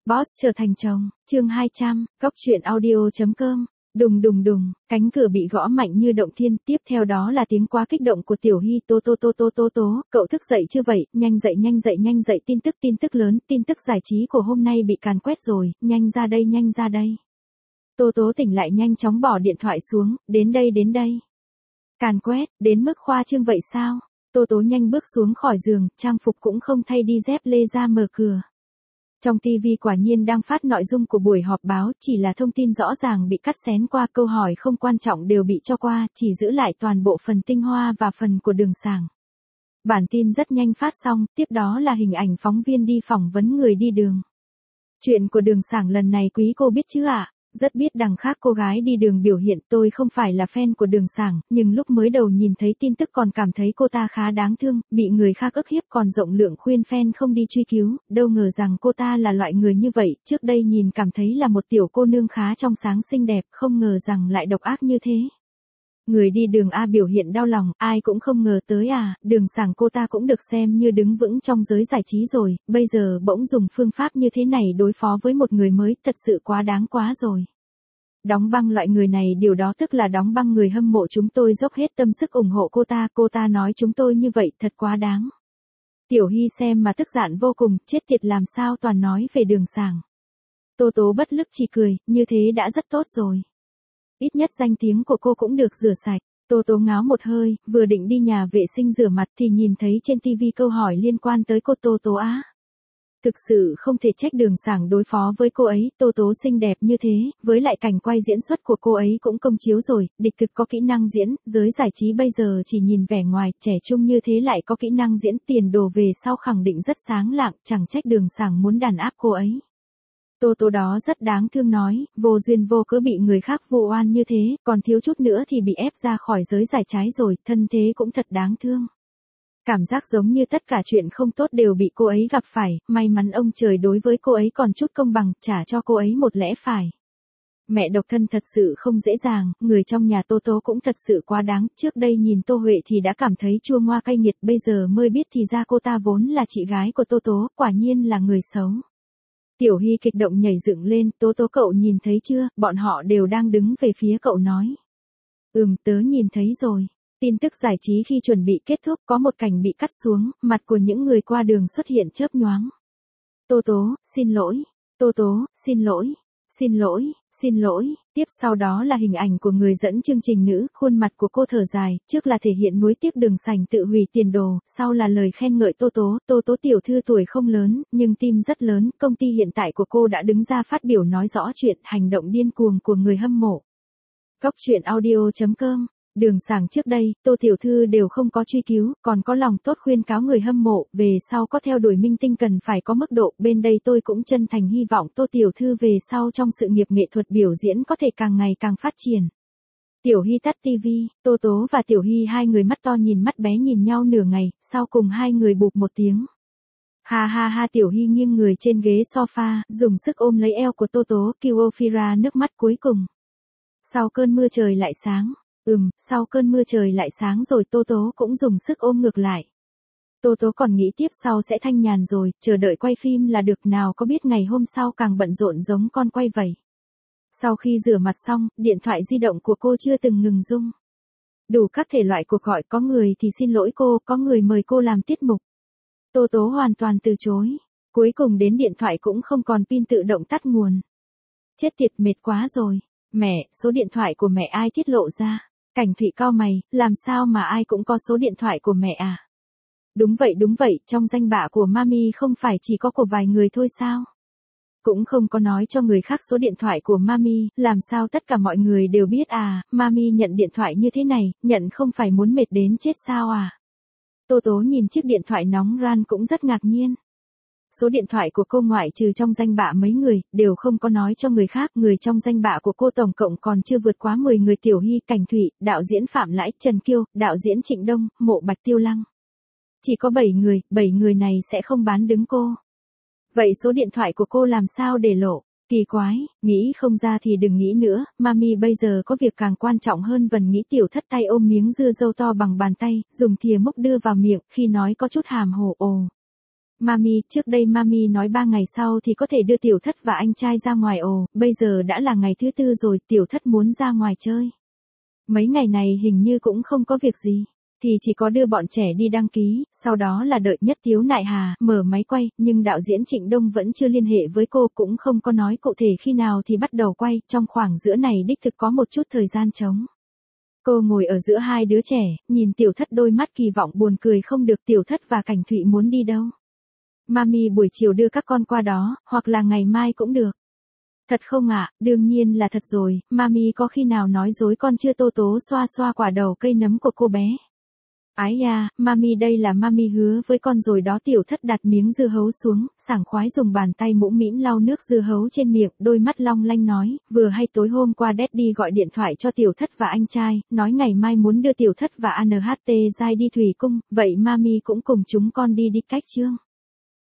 Boss trở thành chồng, chương 200, góc truyện audio.com. Đùng đùng đùng, cánh cửa bị gõ mạnh như động thiên, tiếp theo đó là tiếng quá kích động của Tiểu Hy. Tố, cậu thức dậy chưa vậy, nhanh dậy, tin tức lớn, tin tức giải trí của hôm nay bị càn quét rồi, nhanh ra đây. Tố tỉnh lại nhanh chóng bỏ điện thoại xuống, đến đây. Càn quét, đến mức khoa trương vậy sao? Tố nhanh bước xuống khỏi giường, trang phục cũng không thay đi dép lê ra mở cửa. Trong TV quả nhiên đang phát nội dung của buổi họp báo, chỉ là thông tin rõ ràng bị cắt xén qua, câu hỏi không quan trọng đều bị cho qua, chỉ giữ lại toàn bộ phần tinh hoa và phần của Đường Sảng. Bản tin rất nhanh phát xong, tiếp đó là hình ảnh phóng viên đi phỏng vấn người đi đường. Chuyện của Đường Sảng lần này quý cô biết chứ ạ? Rất biết đằng khác cô gái đi đường biểu hiện. Tôi không phải là fan của Đường Sảng, nhưng lúc mới đầu nhìn thấy tin tức còn cảm thấy cô ta khá đáng thương, bị người khác ức hiếp còn rộng lượng khuyên fan không đi truy cứu, đâu ngờ rằng cô ta là loại người như vậy, trước đây nhìn cảm thấy là một tiểu cô nương khá trong sáng xinh đẹp, không ngờ rằng lại độc ác như thế. Người đi đường A biểu hiện đau lòng, ai cũng không ngờ tới Đường Sảng cô ta cũng được xem như đứng vững trong giới giải trí rồi, bây giờ bỗng dùng phương pháp như thế này đối phó với một người mới, thật sự quá đáng quá rồi. Đóng băng loại người này, điều đó tức là đóng băng người hâm mộ, chúng tôi dốc hết tâm sức ủng hộ cô ta nói chúng tôi như vậy, thật quá đáng. Tiểu Hy xem mà tức giận vô cùng, chết tiệt, làm sao toàn nói về Đường Sảng. Tố bất lực chỉ cười, như thế đã rất tốt rồi. Ít nhất danh tiếng của cô cũng được rửa sạch. Tố ngáo một hơi, vừa định đi nhà vệ sinh rửa mặt thì nhìn thấy trên TV câu hỏi liên quan tới cô Tố á. Thực sự không thể trách Đường Sảng đối phó với cô ấy, Tố xinh đẹp như thế, với lại cảnh quay diễn xuất của cô ấy cũng công chiếu rồi, đích thực có kỹ năng diễn, giới giải trí bây giờ chỉ nhìn vẻ ngoài, trẻ trung như thế lại có kỹ năng diễn, tiền đồ về sau khẳng định rất sáng lạng, chẳng trách Đường Sảng muốn đàn áp cô ấy. Tố đó rất đáng thương nói, vô duyên vô cớ bị người khác vu oan như thế, còn thiếu chút nữa thì bị ép ra khỏi giới giải trí rồi, thân thế cũng thật đáng thương. Cảm giác giống như tất cả chuyện không tốt đều bị cô ấy gặp phải, may mắn ông trời đối với cô ấy còn chút công bằng, trả cho cô ấy một lẽ phải. Mẹ độc thân thật sự không dễ dàng, người trong nhà Tố cũng thật sự quá đáng, trước đây nhìn Tô Huệ thì đã cảm thấy chua ngoa cay nghiệt, bây giờ mới biết thì ra cô ta vốn là chị gái của Tố, quả nhiên là người xấu. Tiểu Hy kích động nhảy dựng lên, Tố cậu nhìn thấy chưa, bọn họ đều đang đứng về phía cậu nói. Tớ nhìn thấy rồi. Tin tức giải trí khi chuẩn bị kết thúc có một cảnh bị cắt xuống, mặt của những người qua đường xuất hiện chớp nhoáng. Tố, xin lỗi. Tố, xin lỗi. Tiếp sau đó là hình ảnh của người dẫn chương trình nữ, khuôn mặt của cô thở dài, trước là thể hiện nuối tiếc Đường Sảng tự hủy tiền đồ, sau là lời khen ngợi Tố tiểu thư tuổi không lớn, nhưng tim rất lớn, công ty hiện tại của cô đã đứng ra phát biểu nói rõ chuyện hành động điên cuồng của người hâm mộ. Góc truyện audio.com. Đường Sảng trước đây, Tô tiểu thư đều không có truy cứu, còn có lòng tốt khuyên cáo người hâm mộ, về sau có theo đuổi minh tinh cần phải có mức độ, bên đây tôi cũng chân thành hy vọng Tô tiểu thư về sau trong sự nghiệp nghệ thuật biểu diễn có thể càng ngày càng phát triển. Tiểu Hy tắt TV, Tố và Tiểu Hy hai người mắt to nhìn mắt bé nhìn nhau nửa ngày, sau cùng hai người bụp một tiếng. Ha, Tiểu Hy nghiêng người trên ghế sofa, dùng sức ôm lấy eo của Tố, Kyofira nước mắt cuối cùng. Sau cơn mưa trời lại sáng. Sau cơn mưa trời lại sáng rồi, Tố cũng dùng sức ôm ngược lại. Tố còn nghĩ tiếp sau sẽ thanh nhàn rồi, chờ đợi quay phim là được, nào có biết ngày hôm sau càng bận rộn giống con quay vậy. Sau khi rửa mặt xong, điện thoại di động của cô chưa từng ngừng rung. Đủ các thể loại cuộc gọi, có người thì xin lỗi cô, có người mời cô làm tiết mục. Tố hoàn toàn từ chối. Cuối cùng đến điện thoại cũng không còn pin, tự động tắt nguồn. Chết tiệt, mệt quá rồi. Mẹ, số điện thoại của mẹ ai tiết lộ ra? Cảnh Thụy cau mày, làm sao mà ai cũng có số điện thoại của mẹ à? Đúng vậy, trong danh bạ của Mami không phải chỉ có của vài người thôi sao? Cũng không có nói cho người khác số điện thoại của Mami, làm sao tất cả mọi người đều biết à? Mami nhận điện thoại như thế này, nhận không phải muốn mệt đến chết sao à? Tố nhìn chiếc điện thoại nóng ran cũng rất ngạc nhiên. Số điện thoại của cô ngoại trừ trong danh bạ mấy người, đều không có nói cho người khác, người trong danh bạ của cô tổng cộng còn chưa vượt quá 10 người, Tiểu Hy, Cảnh Thụy, đạo diễn Phạm Lãi, Trần Kiêu, đạo diễn Trịnh Đông, Mộ Bạch, Tiêu Lăng. Chỉ có 7 người này sẽ không bán đứng cô. Vậy số điện thoại của cô làm sao để lộ? Kỳ quái, nghĩ không ra thì đừng nghĩ nữa, Mami bây giờ có việc càng quan trọng hơn. Vân nghĩ Tiểu Thất tay ôm miếng dưa dâu to bằng bàn tay, dùng thìa múc đưa vào miệng, khi nói có chút hàm hồ. Mami, trước đây Mami nói 3 ngày sau thì có thể đưa tiểu thất và anh trai ra ngoài bây giờ đã là ngày thứ 4 rồi, tiểu thất muốn ra ngoài chơi. Mấy ngày này hình như cũng không có việc gì. Thì chỉ có đưa bọn trẻ đi đăng ký, sau đó là đợi Nhất Tiếu Nại Hà mở máy quay, nhưng đạo diễn Trịnh Đông vẫn chưa liên hệ với cô, cũng không có nói cụ thể khi nào thì bắt đầu quay, trong khoảng giữa này đích thực có một chút thời gian trống. Cô ngồi ở giữa hai đứa trẻ, nhìn tiểu thất đôi mắt kỳ vọng buồn cười không được. Tiểu thất và Cảnh Thụy muốn đi đâu? Mami buổi chiều đưa các con qua đó, hoặc là ngày mai cũng được. Thật không ạ? Đương nhiên là thật rồi, Mami có khi nào nói dối con chưa? Tô Tố xoa xoa quả đầu cây nấm của cô bé. Ái da, Mami đây là Mami hứa với con rồi đó. Tiểu thất đặt miếng dưa hấu xuống, sảng khoái dùng bàn tay mũm mĩm lau nước dưa hấu trên miệng, đôi mắt long lanh nói, vừa hay tối hôm qua Daddy gọi điện thoại cho tiểu thất và anh trai, nói ngày mai muốn đưa tiểu thất và ANHT giai đi thủy cung, vậy Mami cũng cùng chúng con đi cách Trương.